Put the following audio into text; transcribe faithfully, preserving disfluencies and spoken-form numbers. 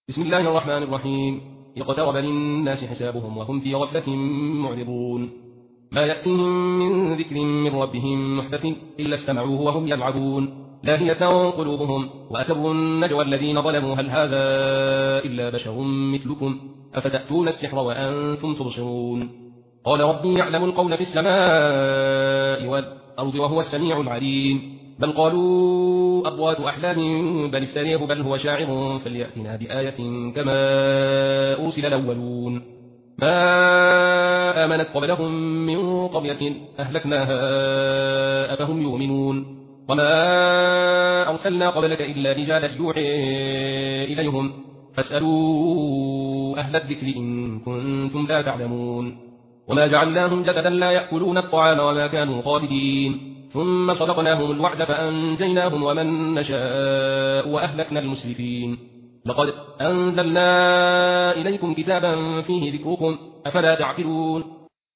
بسم الله الرحمن الرحيم. اقترب للناس حسابهم وهم في غفلة معرضون. ما يأتيهم من ذكر من ربهم محدث إلا استمعوه وهم يلعبون لاهية قلوبهم وأسروا النجوى الذين ظلموا هل هذا إلا بشر مثلكم أفتأتون السحر وأنتم تبصرون. قال ربي يعلم القول في السماء والأرض وهو السميع العليم. بل قالوا أضغاث أحلام بل افتريه بل هو شاعر فليأتنا بآية كما أرسل الأولون. ما آمنت قبلهم من قرية أهلكناها أفهم يؤمنون. وما أرسلنا قبلك إلا رجالا يوحي إليهم فاسألوا أهل الذكر إن كنتم لا تعلمون. وما جعلناهم جسدا لا يأكلون الطعام وما كانوا خالدين ثم صدقناهم الوعد فأنجيناهم ومن نشاء وأهلكنا المسرفين. لقد أنزلنا إليكم كتابا فيه ذكركم أفلا تعقلون.